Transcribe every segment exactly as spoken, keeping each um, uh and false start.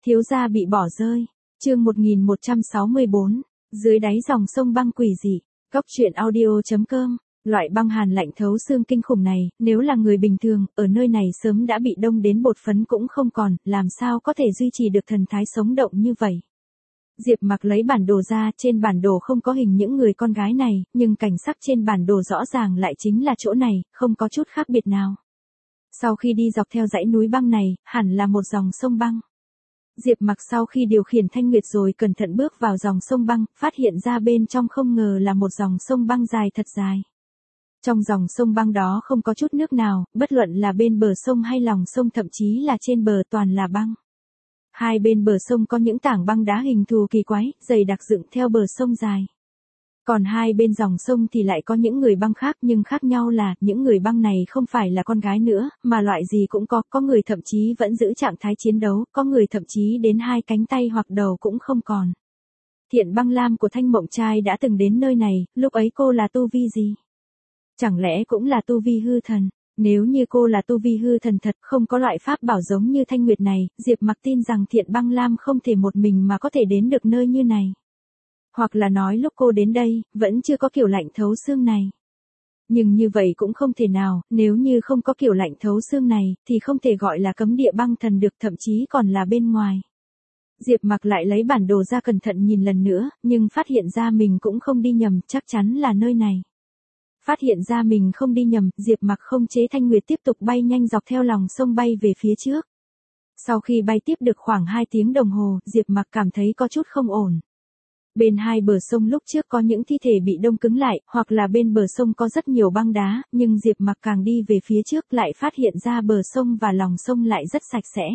Thiếu gia bị bỏ rơi. Chương một nghìn một trăm sáu mươi bốn. Dưới đáy dòng sông băng quỷ dị. Góc truyện audio chấm com. Loại băng hàn lạnh thấu xương kinh khủng này, nếu là người bình thường, ở nơi này sớm đã bị đông đến bột phấn cũng không còn, làm sao có thể duy trì được thần thái sống động như vậy. Diệp Mặc lấy bản đồ ra, trên bản đồ không có hình những người con gái này, nhưng cảnh sắc trên bản đồ rõ ràng lại chính là chỗ này, không có chút khác biệt nào. Sau khi đi dọc theo dãy núi băng này, hẳn là một dòng sông băng. Diệp Mặc sau khi điều khiển Thanh Nguyệt rồi cẩn thận bước vào dòng sông băng, phát hiện ra bên trong không ngờ là một dòng sông băng dài thật dài. Trong dòng sông băng đó không có chút nước nào, bất luận là bên bờ sông hay lòng sông thậm chí là trên bờ toàn là băng. Hai bên bờ sông có những tảng băng đá hình thù kỳ quái, dày đặc dựng theo bờ sông dài. Còn hai bên dòng sông thì lại có những người băng khác, nhưng khác nhau là những người băng này không phải là con gái nữa, mà loại gì cũng có, có người thậm chí vẫn giữ trạng thái chiến đấu, có người thậm chí đến hai cánh tay hoặc đầu cũng không còn. Thiện Băng Lam của Thanh Mộng Trai đã từng đến nơi này, lúc ấy cô là tu vi gì? Chẳng lẽ cũng là tu vi hư thần? Nếu như cô là tu vi hư thần thật, không có loại pháp bảo giống như Thanh Nguyệt này, Diệp Mặc tin rằng Thiện Băng Lam không thể một mình mà có thể đến được nơi như này. Hoặc là nói lúc cô đến đây, vẫn chưa có kiểu lạnh thấu xương này. Nhưng như vậy cũng không thể nào, nếu như không có kiểu lạnh thấu xương này, thì không thể gọi là cấm địa băng thần được, thậm chí còn là bên ngoài. Diệp Mặc lại lấy bản đồ ra cẩn thận nhìn lần nữa, nhưng phát hiện ra mình cũng không đi nhầm, chắc chắn là nơi này. Phát hiện ra mình không đi nhầm, Diệp Mặc không chế Thanh Nguyệt tiếp tục bay nhanh dọc theo lòng sông bay về phía trước. Sau khi bay tiếp được khoảng hai tiếng đồng hồ, Diệp Mặc cảm thấy có chút không ổn. Bên hai bờ sông lúc trước có những thi thể bị đông cứng lại, hoặc là bên bờ sông có rất nhiều băng đá, nhưng Diệp Mặc càng đi về phía trước lại phát hiện ra bờ sông và lòng sông lại rất sạch sẽ.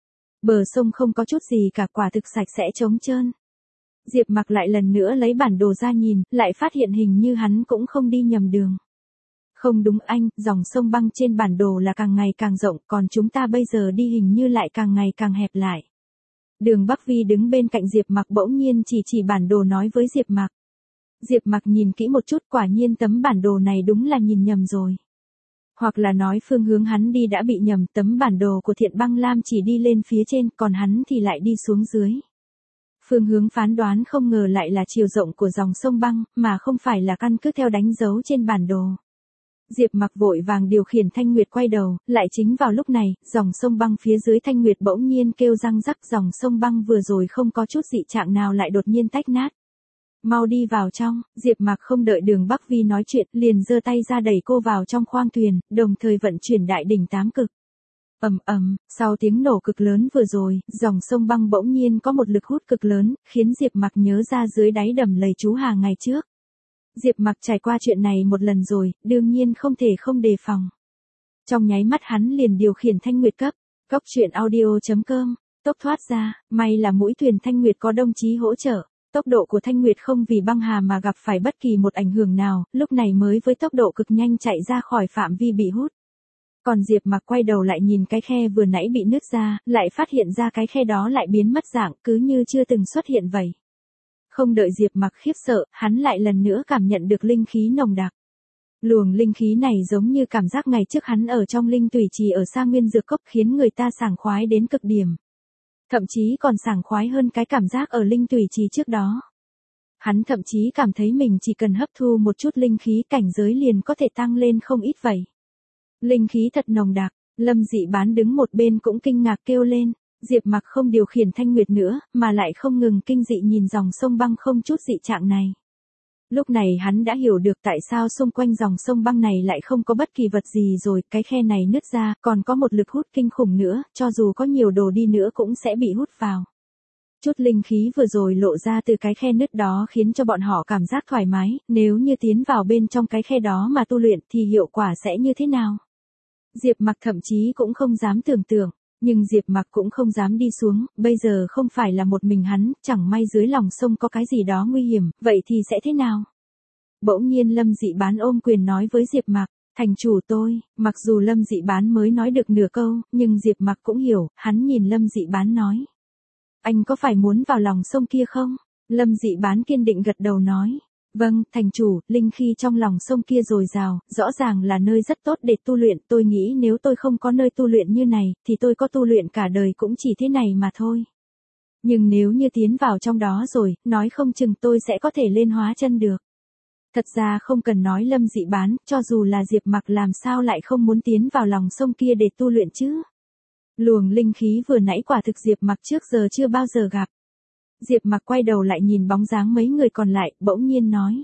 Bờ sông không có chút gì cả, quả thực sạch sẽ trống trơn. Diệp Mặc lại lần nữa lấy bản đồ ra nhìn, lại phát hiện hình như hắn cũng không đi nhầm đường. Không đúng anh, dòng sông băng trên bản đồ là càng ngày càng rộng, còn chúng ta bây giờ đi hình như lại càng ngày càng hẹp lại. Đường Bắc Vi đứng bên cạnh Diệp Mặc bỗng nhiên chỉ chỉ bản đồ nói với Diệp Mặc. Diệp Mặc nhìn kỹ một chút, quả nhiên tấm bản đồ này đúng là nhìn nhầm rồi. Hoặc là nói phương hướng hắn đi đã bị nhầm, tấm bản đồ của Thiện Băng Lam chỉ đi lên phía trên, còn hắn thì lại đi xuống dưới. Phương hướng phán đoán không ngờ lại là chiều rộng của dòng sông băng, mà không phải là căn cứ theo đánh dấu trên bản đồ. Diệp Mặc vội vàng điều khiển Thanh Nguyệt quay đầu, lại chính vào lúc này, dòng sông băng phía dưới Thanh Nguyệt bỗng nhiên kêu răng rắc, dòng sông băng vừa rồi không có chút dị trạng nào lại đột nhiên tách nát. Mau đi vào trong, Diệp Mặc không đợi Đường Bắc Vi nói chuyện, liền giơ tay ra đẩy cô vào trong khoang thuyền, đồng thời vận chuyển đại đỉnh tám cực. Ầm ầm, sau tiếng nổ cực lớn vừa rồi, dòng sông băng bỗng nhiên có một lực hút cực lớn, khiến Diệp Mặc nhớ ra dưới đáy đầm lầy chú Hà ngày trước. Diệp Mặc trải qua chuyện này một lần rồi, đương nhiên không thể không đề phòng. Trong nháy mắt hắn liền điều khiển Thanh Nguyệt cấp, góc truyện audio chấm com, tốc thoát ra, may là mũi thuyền Thanh Nguyệt có đồng chí hỗ trợ. Tốc độ của Thanh Nguyệt không vì băng hà mà gặp phải bất kỳ một ảnh hưởng nào, lúc này mới với tốc độ cực nhanh chạy ra khỏi phạm vi bị hút. Còn Diệp Mặc quay đầu lại nhìn cái khe vừa nãy bị nứt ra, lại phát hiện ra cái khe đó lại biến mất dạng, cứ như chưa từng xuất hiện vậy. Không đợi Diệp Mặc khiếp sợ, hắn lại lần nữa cảm nhận được linh khí nồng đặc. Luồng linh khí này giống như cảm giác ngày trước hắn ở trong linh tùy trì ở Sa Nguyên Dược Cốc, khiến người ta sảng khoái đến cực điểm. Thậm chí còn sảng khoái hơn cái cảm giác ở linh tùy trì trước đó. Hắn thậm chí cảm thấy mình chỉ cần hấp thu một chút linh khí, cảnh giới liền có thể tăng lên không ít vậy. Linh khí thật nồng đặc, Lâm Dị Bán đứng một bên cũng kinh ngạc kêu lên. Diệp Mặc không điều khiển Thanh Nguyệt nữa, mà lại không ngừng kinh dị nhìn dòng sông băng không chút dị trạng này. Lúc này hắn đã hiểu được tại sao xung quanh dòng sông băng này lại không có bất kỳ vật gì rồi, cái khe này nứt ra, còn có một lực hút kinh khủng nữa, cho dù có nhiều đồ đi nữa cũng sẽ bị hút vào. Chút linh khí vừa rồi lộ ra từ cái khe nứt đó khiến cho bọn họ cảm giác thoải mái, nếu như tiến vào bên trong cái khe đó mà tu luyện thì hiệu quả sẽ như thế nào? Diệp Mặc thậm chí cũng không dám tưởng tượng. Nhưng Diệp Mặc cũng không dám đi xuống, bây giờ không phải là một mình hắn, chẳng may dưới lòng sông có cái gì đó nguy hiểm, vậy thì sẽ thế nào? Bỗng nhiên Lâm Dị Bán ôm quyền nói với Diệp Mặc, thành chủ tôi, mặc dù Lâm Dị Bán mới nói được nửa câu, nhưng Diệp Mặc cũng hiểu, hắn nhìn Lâm Dị Bán nói. Anh có phải muốn vào lòng sông kia không? Lâm Dị Bán kiên định gật đầu nói. Vâng, thành chủ, linh khí trong lòng sông kia dồi dào, rõ ràng là nơi rất tốt để tu luyện, tôi nghĩ nếu tôi không có nơi tu luyện như này, thì tôi có tu luyện cả đời cũng chỉ thế này mà thôi. Nhưng nếu như tiến vào trong đó rồi, nói không chừng tôi sẽ có thể lên hóa chân được. Thật ra không cần nói Lâm Dị Bán, cho dù là Diệp Mặc làm sao lại không muốn tiến vào lòng sông kia để tu luyện chứ. Luồng linh khí vừa nãy quả thực Diệp Mặc trước giờ chưa bao giờ gặp. Diệp Mặc quay đầu lại nhìn bóng dáng mấy người còn lại, bỗng nhiên nói.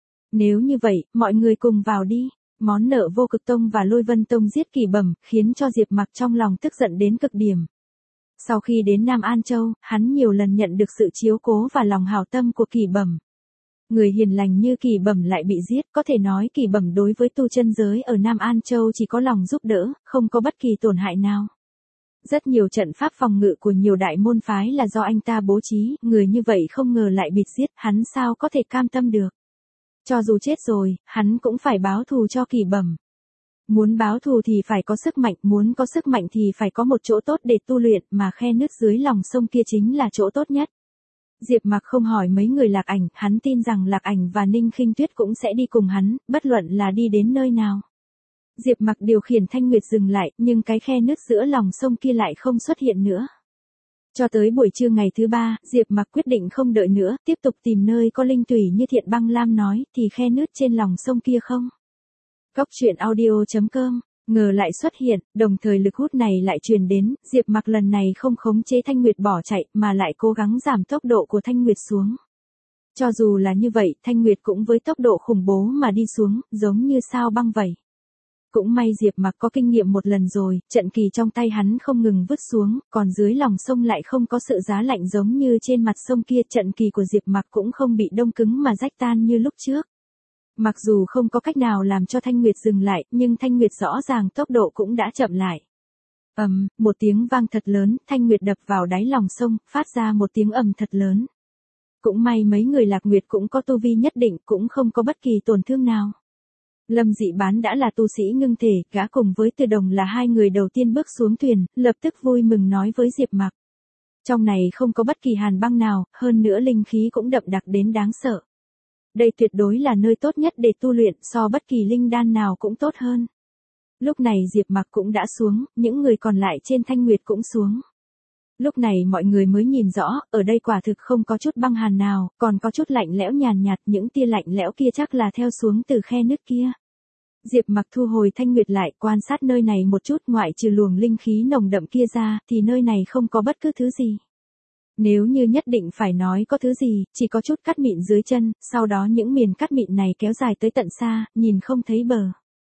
Nếu như vậy, mọi người cùng vào đi. Món nợ Vô Cực Tông và Lôi Vân Tông giết Kỳ Bẩm, khiến cho Diệp Mặc trong lòng tức giận đến cực điểm. Sau khi đến Nam An Châu, hắn nhiều lần nhận được sự chiếu cố và lòng hảo tâm của Kỳ Bẩm. Người hiền lành như Kỳ Bẩm lại bị giết, có thể nói Kỳ Bẩm đối với tu chân giới ở Nam An Châu chỉ có lòng giúp đỡ, không có bất kỳ tổn hại nào. Rất nhiều trận pháp phòng ngự của nhiều đại môn phái là do anh ta bố trí, người như vậy không ngờ lại bị giết, hắn sao có thể cam tâm được. Cho dù chết rồi, hắn cũng phải báo thù cho Kỳ Bẩm. Muốn báo thù thì phải có sức mạnh, muốn có sức mạnh thì phải có một chỗ tốt để tu luyện, mà khe nứt dưới lòng sông kia chính là chỗ tốt nhất. Diệp Mặc không hỏi mấy người Lạc Ảnh, hắn tin rằng Lạc Ảnh và Ninh Khinh Tuyết cũng sẽ đi cùng hắn, bất luận là đi đến nơi nào. Diệp Mặc điều khiển Thanh Nguyệt dừng lại, nhưng cái khe nứt giữa lòng sông kia lại không xuất hiện nữa. Cho tới buổi trưa ngày thứ ba, Diệp Mặc quyết định không đợi nữa, tiếp tục tìm nơi có linh tủy như Thiện Băng Lam nói, thì khe nứt trên lòng sông kia không. Cóc truyện audio chấm com, ngờ lại xuất hiện, đồng thời lực hút này lại truyền đến, Diệp Mặc lần này không khống chế Thanh Nguyệt bỏ chạy, mà lại cố gắng giảm tốc độ của Thanh Nguyệt xuống. Cho dù là như vậy, Thanh Nguyệt cũng với tốc độ khủng bố mà đi xuống, giống như sao băng vậy. Cũng may Diệp Mặc có kinh nghiệm một lần rồi, trận kỳ trong tay hắn không ngừng vứt xuống, còn dưới lòng sông lại không có sự giá lạnh giống như trên mặt sông kia, trận kỳ của Diệp Mặc cũng không bị đông cứng mà rách tan như lúc trước. Mặc dù không có cách nào làm cho Thanh Nguyệt dừng lại, nhưng Thanh Nguyệt rõ ràng tốc độ cũng đã chậm lại. Ầm, um, một tiếng vang thật lớn, Thanh Nguyệt đập vào đáy lòng sông, phát ra một tiếng ầm thật lớn. Cũng may mấy người Lạc Nguyệt cũng có tu vi nhất định, cũng không có bất kỳ tổn thương nào. Lâm Dị Bán đã là tu sĩ ngưng thể, gã cùng với Từ Đồng là hai người đầu tiên bước xuống thuyền, lập tức vui mừng nói với Diệp Mặc. Trong này không có bất kỳ hàn băng nào, hơn nữa linh khí cũng đậm đặc đến đáng sợ. Đây tuyệt đối là nơi tốt nhất để tu luyện, so bất kỳ linh đan nào cũng tốt hơn. Lúc này Diệp Mặc cũng đã xuống, những người còn lại trên Thanh Nguyệt cũng xuống. Lúc này mọi người mới nhìn rõ, ở đây quả thực không có chút băng hàn nào, còn có chút lạnh lẽo nhàn nhạt, những tia lạnh lẽo kia chắc là theo xuống từ khe nứt kia. Diệp Mặc thu hồi Thanh Nguyệt lại, quan sát nơi này một chút, ngoại trừ luồng linh khí nồng đậm kia ra, thì nơi này không có bất cứ thứ gì. Nếu như nhất định phải nói có thứ gì, chỉ có chút cát mịn dưới chân, sau đó những miền cát mịn này kéo dài tới tận xa, nhìn không thấy bờ.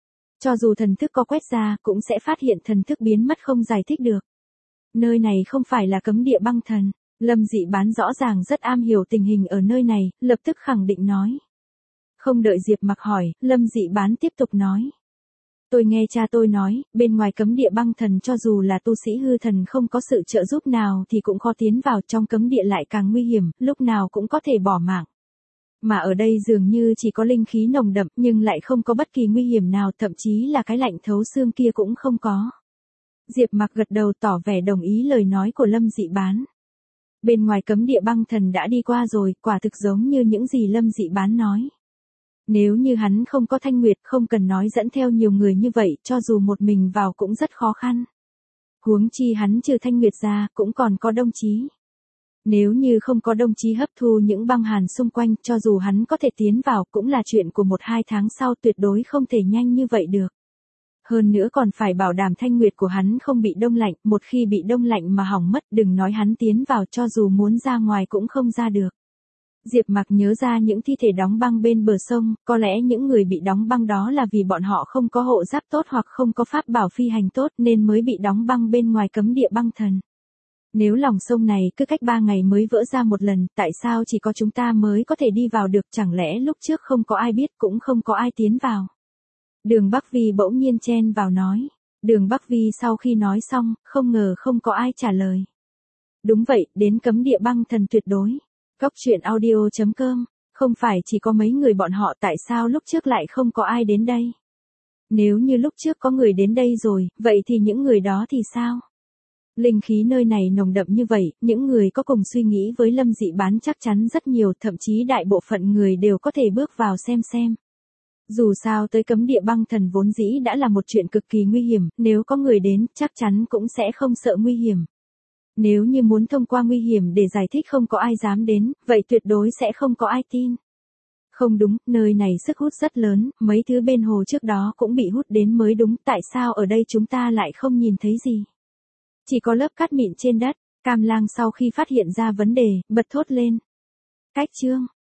Cho dù thần thức có quét ra, cũng sẽ phát hiện thần thức biến mất không giải thích được. Nơi này không phải là cấm địa băng thần. Lâm Dị Bán rõ ràng rất am hiểu tình hình ở nơi này, lập tức khẳng định nói. Không đợi Diệp Mặc hỏi, Lâm Dị Bán tiếp tục nói. Tôi nghe cha tôi nói, bên ngoài cấm địa băng thần cho dù là tu sĩ hư thần không có sự trợ giúp nào thì cũng khó tiến vào, trong cấm địa lại càng nguy hiểm, lúc nào cũng có thể bỏ mạng. Mà ở đây dường như chỉ có linh khí nồng đậm nhưng lại không có bất kỳ nguy hiểm nào, thậm chí là cái lạnh thấu xương kia cũng không có. Diệp Mặc gật đầu tỏ vẻ đồng ý lời nói của Lâm Dị Bán. Bên ngoài cấm địa băng thần đã đi qua rồi, quả thực giống như những gì Lâm Dị Bán nói. Nếu như hắn không có Thanh Nguyệt, không cần nói dẫn theo nhiều người như vậy, cho dù một mình vào cũng rất khó khăn. Huống chi hắn trừ Thanh Nguyệt ra, cũng còn có Đông Chí. Nếu như không có Đông Chí hấp thu những băng hàn xung quanh, cho dù hắn có thể tiến vào, cũng là chuyện của một hai tháng sau, tuyệt đối không thể nhanh như vậy được. Hơn nữa còn phải bảo đảm Thanh Nguyệt của hắn không bị đông lạnh, một khi bị đông lạnh mà hỏng mất, đừng nói hắn tiến vào, cho dù muốn ra ngoài cũng không ra được. Diệp Mặc nhớ ra những thi thể đóng băng bên bờ sông, có lẽ những người bị đóng băng đó là vì bọn họ không có hộ giáp tốt hoặc không có pháp bảo phi hành tốt nên mới bị đóng băng bên ngoài cấm địa băng thần. Nếu lòng sông này cứ cách ba ngày mới vỡ ra một lần, tại sao chỉ có chúng ta mới có thể đi vào được, chẳng lẽ lúc trước không có ai biết cũng không có ai tiến vào. Đường Bắc Vi bỗng nhiên chen vào nói. Đường Bắc Vi sau khi nói xong, không ngờ không có ai trả lời. Đúng vậy, đến cấm địa băng thần tuyệt đối. Cóc truyện audio chấm com, không phải chỉ có mấy người bọn họ, tại sao lúc trước lại không có ai đến đây? Nếu như lúc trước có người đến đây rồi, vậy thì những người đó thì sao? Linh khí nơi này nồng đậm như vậy, những người có cùng suy nghĩ với Lâm Dị Bán chắc chắn rất nhiều, thậm chí đại bộ phận người đều có thể bước vào xem xem. Dù sao tới cấm địa băng thần vốn dĩ đã là một chuyện cực kỳ nguy hiểm, nếu có người đến, chắc chắn cũng sẽ không sợ nguy hiểm. Nếu như muốn thông qua nguy hiểm để giải thích không có ai dám đến, vậy tuyệt đối sẽ không có ai tin. Không đúng, nơi này sức hút rất lớn, mấy thứ bên hồ trước đó cũng bị hút đến mới đúng, tại sao ở đây chúng ta lại không nhìn thấy gì? Chỉ có lớp cát mịn trên đất. Cam Lang sau khi phát hiện ra vấn đề, bật thốt lên. Cách chương